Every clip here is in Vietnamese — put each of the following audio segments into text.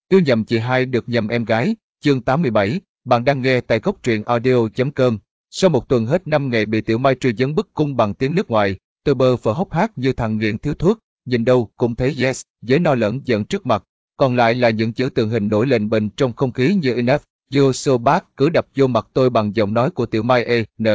Yêu nhầm chị hai được nhầm em gái, chương 87, bạn đang nghe tại góc truyện audio.com. Sau một tuần hết 5 ngày bị Tiểu Mai truy vấn bức cung bằng tiếng nước ngoài, tôi bơ phờ hốc hác như thằng nghiện thiếu thuốc, nhìn đâu cũng thấy yes, với no lẫn giận trước mặt. Còn lại là những chữ tượng hình nổi lên bềnh trong không khí như enough, you're so bad cứ đập vô mặt tôi bằng giọng nói của Tiểu Mai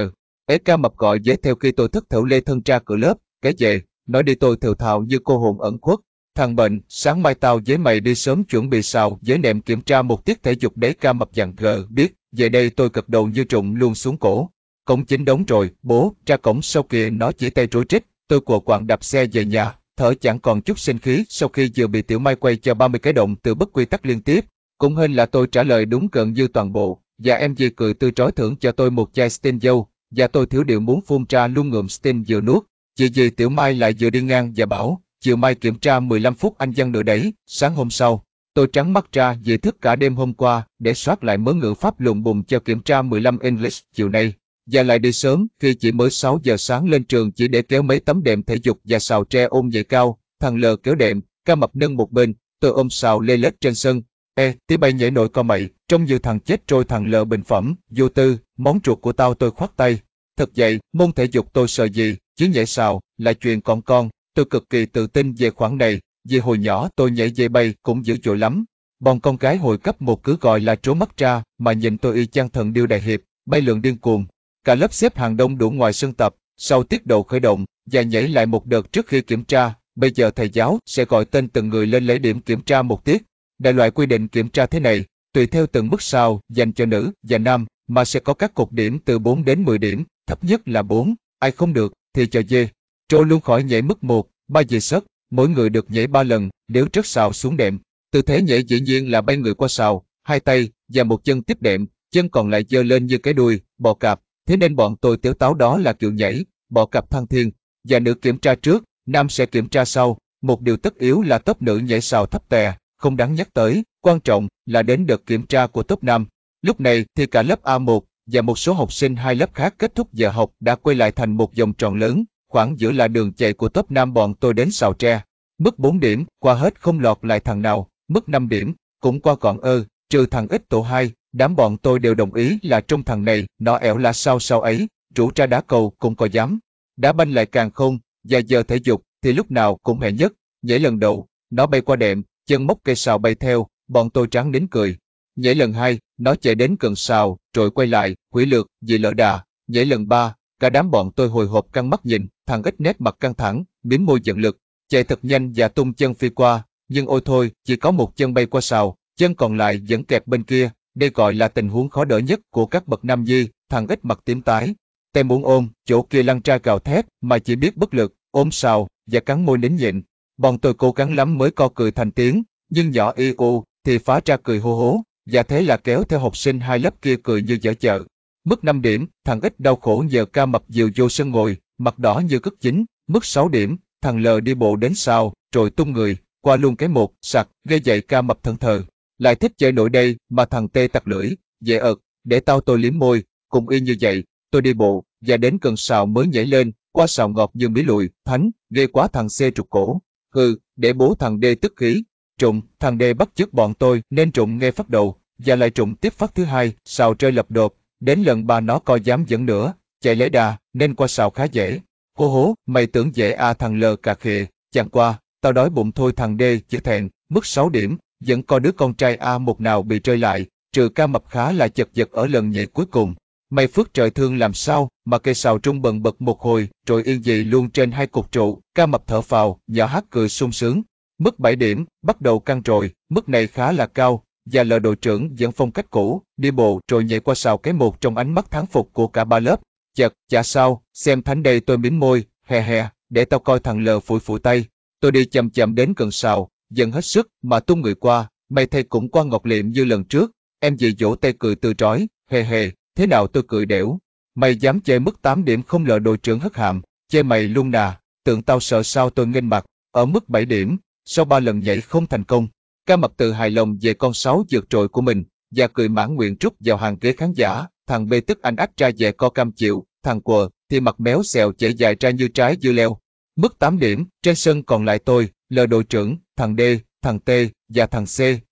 ca mập gọi dễ theo khi tôi thất thểu lê thân ra cửa lớp, cái về, nói đi tôi thều thào như cô hồn ẩn khuất. Thằng bệnh, sáng mai tao với mày đi sớm chuẩn bị xào với nệm kiểm tra một tiết thể dục để ca mập dặn gờ biết, về đây tôi gật đầu như trụng luôn xuống cổ. Cổng chính đóng rồi, bố, ra cổng sau kia nó chỉ tay rối rít, tôi quờ quạng đạp xe về nhà, thở chẳng còn chút sinh khí sau khi vừa bị Tiểu Mai quay cho 30 cái động từ bất quy tắc liên tiếp. Cũng hên là tôi trả lời đúng gần như toàn bộ, và em dì cười tươi rói thưởng cho tôi một chai Sting dâu, và tôi thiếu điều muốn phun ra luôn ngụm Sting vừa nuốt. Chị dì Tiểu Mai lại vừa đi ngang và bảo, chiều mai kiểm tra 15 phút anh văn nữa đấy. Sáng hôm sau, tôi trắng mắt ra vì thức cả đêm hôm qua để soát lại mớ ngữ pháp lùng bùng cho kiểm tra 15 English chiều nay. Và lại đi sớm khi chỉ mới 6 giờ sáng lên trường chỉ để kéo mấy tấm đệm thể dục và xào tre ôm dậy cao. Thằng L kéo đệm, ca mập nâng một bên, tôi ôm xào lê lết trên sân. Tí bay nhảy nổi con mày, trông như thằng chết trôi. Thằng L bình phẩm, vô tư, món ruột của tao. Tôi khoát tay. Thật vậy, môn thể dục tôi sợ gì, chứ nhảy xào là chuyện con. Tôi cực kỳ tự tin về khoản này, vì hồi nhỏ tôi nhảy dây bay cũng dữ dội lắm. Bọn con gái hồi cấp 1 cứ gọi là trố mắt ra, mà nhìn tôi y chang thần điêu đại hiệp, bay lượn điên cuồng. Cả lớp xếp hàng đông đủ ngoài sân tập, sau tiết đầu khởi động, và nhảy lại một đợt trước khi kiểm tra. Bây giờ thầy giáo sẽ gọi tên từng người lên lấy điểm kiểm tra một tiết. Đại loại quy định kiểm tra thế này, tùy theo từng mức sao dành cho nữ và nam, mà sẽ có các cột điểm từ 4 đến 10 điểm, thấp nhất là 4, ai không được thì cho dê. Trôi luôn khỏi nhảy mức 1, 3 dây sất, mỗi người được nhảy 3 lần, nếu rớt sào xuống đệm. Tư thế nhảy dĩ nhiên là bay người qua sào, hai tay và một chân tiếp đệm, chân còn lại giơ lên như cái đuôi, bò cạp. Thế nên bọn tôi tếu táo đó là kiểu nhảy, bò cạp thăng thiên, và nữ kiểm tra trước, nam sẽ kiểm tra sau. Một điều tất yếu là tốp nữ nhảy sào thấp tè, không đáng nhắc tới, quan trọng là đến đợt kiểm tra của tốp nam. Lúc này thì cả lớp A1 và một số học sinh hai lớp khác kết thúc giờ học đã quay lại thành một vòng tròn lớn, khoảng giữa là đường chạy của tốp nam bọn tôi đến sào tre. Mức 4 điểm, qua hết không lọt lại thằng nào, mức 5 điểm, cũng qua gọn trừ thằng ít tổ 2, đám bọn tôi đều đồng ý là trong thằng này, nó ẻo là sao ấy, rủ ra đá cầu cũng có dám. Đá banh lại càng không, và giờ thể dục thì lúc nào cũng hệ nhất, nhảy lần đầu, nó bay qua đệm, chân móc cây sào bay theo, bọn tôi tráng đến cười. Nhảy lần 2, nó chạy đến gần sào, rồi quay lại, hủy lượt, vì lỡ đà. Nhảy lần 3, cả đám bọn tôi hồi hộp căng mắt nhìn, thằng ít nét mặt căng thẳng, mím môi giận lực, chạy thật nhanh và tung chân phi qua, nhưng ôi thôi, chỉ có một chân bay qua sào, chân còn lại vẫn kẹp bên kia. Đây gọi là tình huống khó đỡ nhất của các bậc nam nhi. Thằng ít mặt tím tái, tay muốn ôm, chỗ kia lăn ra gào thét, mà chỉ biết bất lực, ôm sào và cắn môi nín nhịn. Bọn tôi cố gắng lắm mới co cười thành tiếng, nhưng nhỏ y u thì phá ra cười hô hố, và thế là kéo theo học sinh hai lớp kia cười như dở chợ. Mức 5 điểm, thằng ít đau khổ nhờ ca mập dìu vô sân ngồi, mặt đỏ như cất chín. Mức 6 điểm, thằng L đi bộ đến sau, rồi tung người, qua luôn cái một, sặc, gây dậy ca mập thẫn thờ. Lại thích chơi nổi đây, mà thằng Tê tặc lưỡi, dễ để tao tôi liếm môi, cùng y như vậy, tôi đi bộ, và đến gần sào mới nhảy lên, qua sào ngọt như mí lùi, thánh, ghê quá. Thằng C trục cổ, để bố thằng D tức khí. Trụng, thằng D bắt chước bọn tôi nên Trụng nghe phát đầu, và lại Trụng tiếp phát thứ hai, sào rơi lập đột, đến lần 3 nó coi dám dẫn nữa, chạy lấy đà, nên qua sào khá dễ. Hô hố, mày tưởng dễ à? Thằng L cà khịa, chẳng qua, tao đói bụng thôi. Thằng D chữ thẹn, mức 6 điểm, vẫn có đứa con trai A1 nào bị rơi lại, trừ ca mập khá là chật vật ở lần nhảy cuối cùng. May phước trời thương làm sao mà cây sào trung bần bật một hồi rồi yên dị luôn trên hai cột trụ. Ca mập thở phào, nhỏ hát cười sung sướng. Mức 7 điểm, bắt đầu căng rồi, mức này khá là cao, và L đội trưởng vẫn phong cách cũ, đi bộ rồi nhảy qua sào cái một trong ánh mắt thán phục của cả ba lớp. Chật, chả sao, xem thánh đây. Tôi mím môi, hè, để tao coi. Thằng L phủi phủi tay. Tôi đi chậm chậm đến gần sào, dần hết sức mà tung người qua. Mày thầy cũng qua ngọc liệm như lần trước. Em dì vỗ tay cười tươi rói, hề, thế nào? Tôi cười đểu. Mày dám chê mức 8 điểm không? L đội trưởng hất hàm, chê mày luôn nà, tưởng tao sợ sao? Tôi nghênh mặt, ở mức 7 điểm, sau 3 lần nhảy không thành công. Ca mập tự hài lòng về con sáo vượt trội của mình, và cười mãn nguyện rút vào hàng ghế khán giả. Thằng B tức anh ách ra vẻ co cam chịu, thằng quờ thì mặt méo xèo chảy dài ra như trái dưa leo. Mức 8 điểm, trên sân còn lại tôi, L đội trưởng, thằng D, thằng T và thằng C.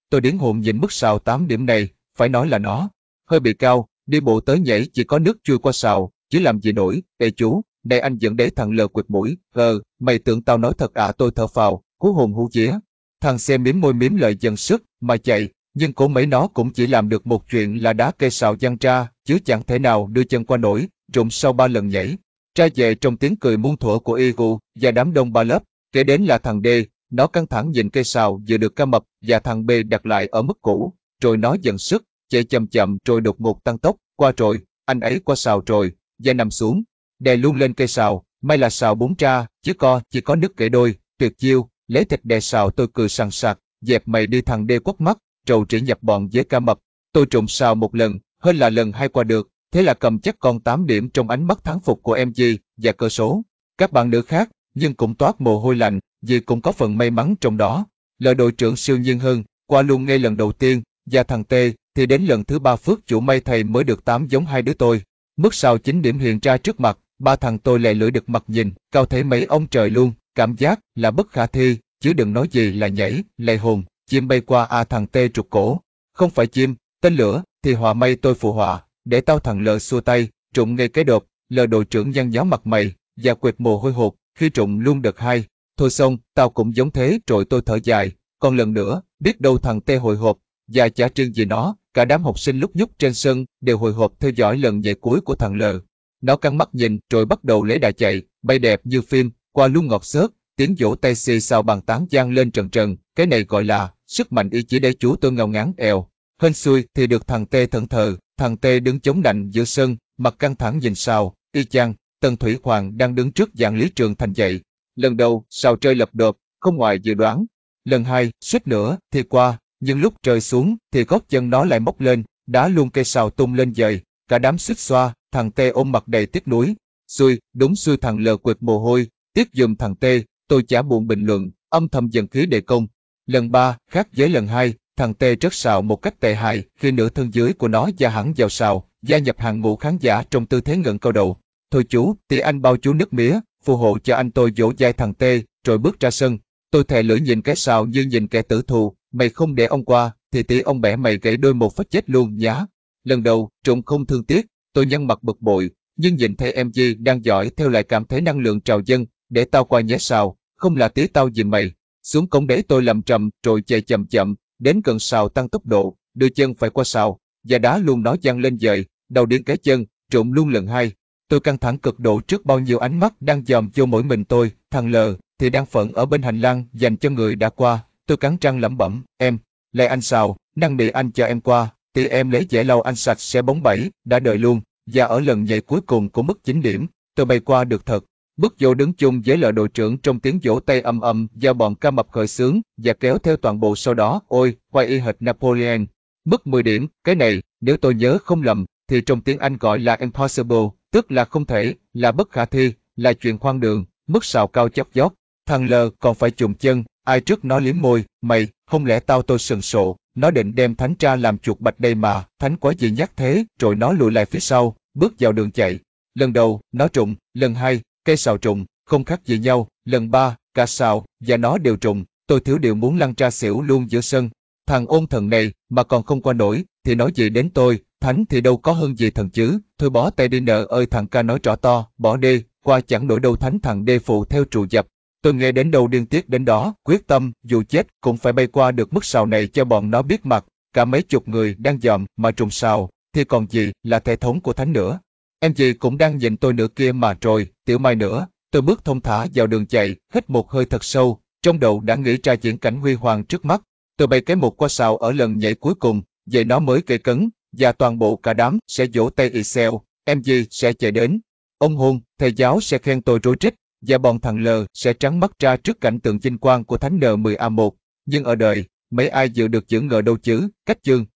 Tôi điên hồn nhìn mức sào 8 điểm này, phải nói là nó hơi bị cao, đi bộ tới nhảy chỉ có nước chui qua sào, chứ làm gì nổi. Ê chú, này anh dẫn để thằng lờ quệt mũi, mày tưởng tao nói thật à? Tôi thở phào, hú hồn hú vía. Thằng xe miếm môi miếm lợi dần sức mà chạy, nhưng cổ mấy nó cũng chỉ làm được một chuyện là đá cây sào văng ra, chứ chẳng thể nào đưa chân qua nổi. Rụng sau 3 lần nhảy ra về trong tiếng cười muôn thuở của Igu và đám đông ba lớp. Kế đến là thằng D, nó căng thẳng nhìn cây sào vừa được ca mập và thằng B đặt lại ở mức cũ, rồi nó dần sức, chạy chậm chậm rồi đột ngột tăng tốc, qua rồi, anh ấy qua sào rồi, và nằm xuống, đè luôn lên cây sào, may là sào búng ra, chứ chỉ có nứt kể đôi, tuyệt chiêu, lấy thịt đè sào. Tôi cười sằng sặc, dẹp mày đi thằng D quắt mắt, trầu chỉ nhập bọn với ca mập. Tôi trụng sào một lần, hơn là lần hai qua được, thế là cầm chắc con 8 điểm trong ánh mắt thắng phục của MG và cơ số. Các bạn nữ khác, nhưng cũng toát mồ hôi lạnh, vì cũng có phần may mắn trong đó. Lợi đội trưởng siêu nhiên hơn, qua luôn ngay lần đầu tiên, và thằng T thì đến lần thứ 3 phước chủ may thầy mới được 8 giống hai đứa tôi. Mức sau 9 điểm hiện ra trước mặt, ba thằng tôi lè lưỡi được mặt nhìn, cao thấy mấy ông trời luôn, cảm giác là bất khả thi, chứ đừng nói gì là nhảy, lạy hồn, chim bay qua thằng T trục cổ. Không phải chim, tên lửa, thì họa may tôi phụ họa, để tao thằng L xua tay, trụng ngay cái đột, L đội trưởng nhăn nhó mặt mày, và quệt mồ hôi hột, khi trụng luôn đợt hai. Thôi xong, tao cũng giống thế. Rồi tôi thở dài, còn lần nữa, biết đâu thằng T hồi hộp, và chả trưng gì nó. Cả đám học sinh lúc nhúc trên sân đều hồi hộp theo dõi lần nhảy cuối của thằng L. Nó căng mắt nhìn rồi bắt đầu lấy đà chạy, bay đẹp như phim, qua luôn ngọt xớt, tiếng vỗ tay xì xào bàn tán vang lên trần trần. Cái này gọi là sức mạnh ý chí. Để chú tôi ngao ngán eo. Hên xui thì được thằng T thẫn thờ, thằng T đứng chống nạnh giữa sân, mặt căng thẳng nhìn sao, y chang Tần Thủy Hoàng đang đứng trước giảng lý trường thành dạy. Lần đầu, sào rơi lập đột, không ngoài dự đoán. Lần hai, suýt nữa thì qua, nhưng lúc rơi xuống thì gót chân nó lại móc lên, đá luôn cây sào tung lên dời. Cả đám suýt xoa, thằng T ôm mặt đầy tiếc nuối. Xui, đúng xui. Thằng L quệt mồ hôi, tiếc giùm thằng T. Tôi chả buồn bình luận, âm thầm dần khí đề công. Lần ba, khác với lần hai, thằng T rớt sào một cách tệ hại khi nửa thân dưới của nó gia hẳn vào sào, gia nhập hàng ngũ khán giả trong tư thế ngẩng cao đầu. Thôi chú, thì anh bao chú nước mía, phù hộ cho anh. Tôi vỗ vai thằng T, rồi bước ra sân. Tôi thè lưỡi nhìn cái sào như nhìn kẻ tử thù, mày không để ông qua, thì tí ông bẻ mày gãy đôi một phát chết luôn nhá. Lần đầu, trụng không thương tiếc, tôi nhăn mặt bực bội, nhưng nhìn thấy MG đang giỏi theo lại cảm thấy năng lượng trào dâng, để tao qua nhé sào, không là tí tao dìm mày. Xuống cổng đế tôi làm trầm rồi chạy chậm chậm, đến gần sào tăng tốc độ, đưa chân phải qua sào, và đá luôn nó văng lên dời, đầu điên cái chân, trụng luôn lần hai. Tôi căng thẳng cực độ trước bao nhiêu ánh mắt đang dòm vô mỗi mình tôi. Thằng L thì đang phẫn ở bên hành lang dành cho người đã qua. Tôi cắn răng lẩm bẩm, em, lại anh sào, năn nỉ anh cho em qua, thì em lấy dẻ lau anh sạch sẽ bóng bẩy, đã đợi luôn. Và ở lần nhảy cuối cùng của mức 9 điểm, tôi bay qua được thật. Bước vô đứng chung với L đội trưởng trong tiếng vỗ tay ầm ầm do bọn ca mập khởi xướng và kéo theo toàn bộ sau đó. Ôi, quay y hệt Napoleon. Mức 10 điểm, cái này, nếu tôi nhớ không lầm, thì trong tiếng Anh gọi là impossible, tức là không thể, là bất khả thi, là chuyện khoan đường. Mức sào cao chót vót. Thằng L còn phải chùm chân, ai trước nó liếm môi, mày, không lẽ tao? Tôi sừng sộ, nó định đem Thánh ra làm chuột bạch đây mà, Thánh quá gì nhắc thế. Rồi nó lùi lại phía sau, bước vào đường chạy. Lần đầu, nó trụng, lần hai, cây sào trụng, không khác gì nhau, lần ba, cả sào và nó đều trụng. Tôi thiếu điều muốn lăn ra xỉu luôn giữa sân. Thằng ôn thần này mà còn không qua nổi, thì nói gì đến tôi. Thánh thì đâu có hơn gì thần chứ. Thôi bó tay đi nợ ơi. Thằng ca nói rõ to, bỏ đi, qua chẳng nổi đâu. Thánh thằng đê phụ theo trù dập. Tôi nghe đến đâu điên tiết đến đó, quyết tâm, dù chết cũng phải bay qua được mức sào này cho bọn nó biết mặt. Cả mấy chục người đang dòm mà trùng sào, thì còn gì là thể thống của Thánh nữa. Em gì cũng đang nhìn tôi nữa kia mà. Rồi, Tiểu Mai nữa. Tôi bước thông thả vào đường chạy, hít một hơi thật sâu, trong đầu đã nghĩ ra diễn cảnh huy hoàng trước mắt. Tôi bay cái một qua sào ở lần nhảy cuối cùng, vậy nó mới kề cấn, và toàn bộ cả đám sẽ vỗ tay ì xèo, em gì sẽ chạy đến. Ông hôn, thầy giáo sẽ khen tôi rối rít, và bọn thằng L sẽ trắng mắt ra trước cảnh tượng vinh quang của Thánh N10A1. Nhưng ở đời, mấy ai dự được chữ ngờ đâu chứ. Cách chương.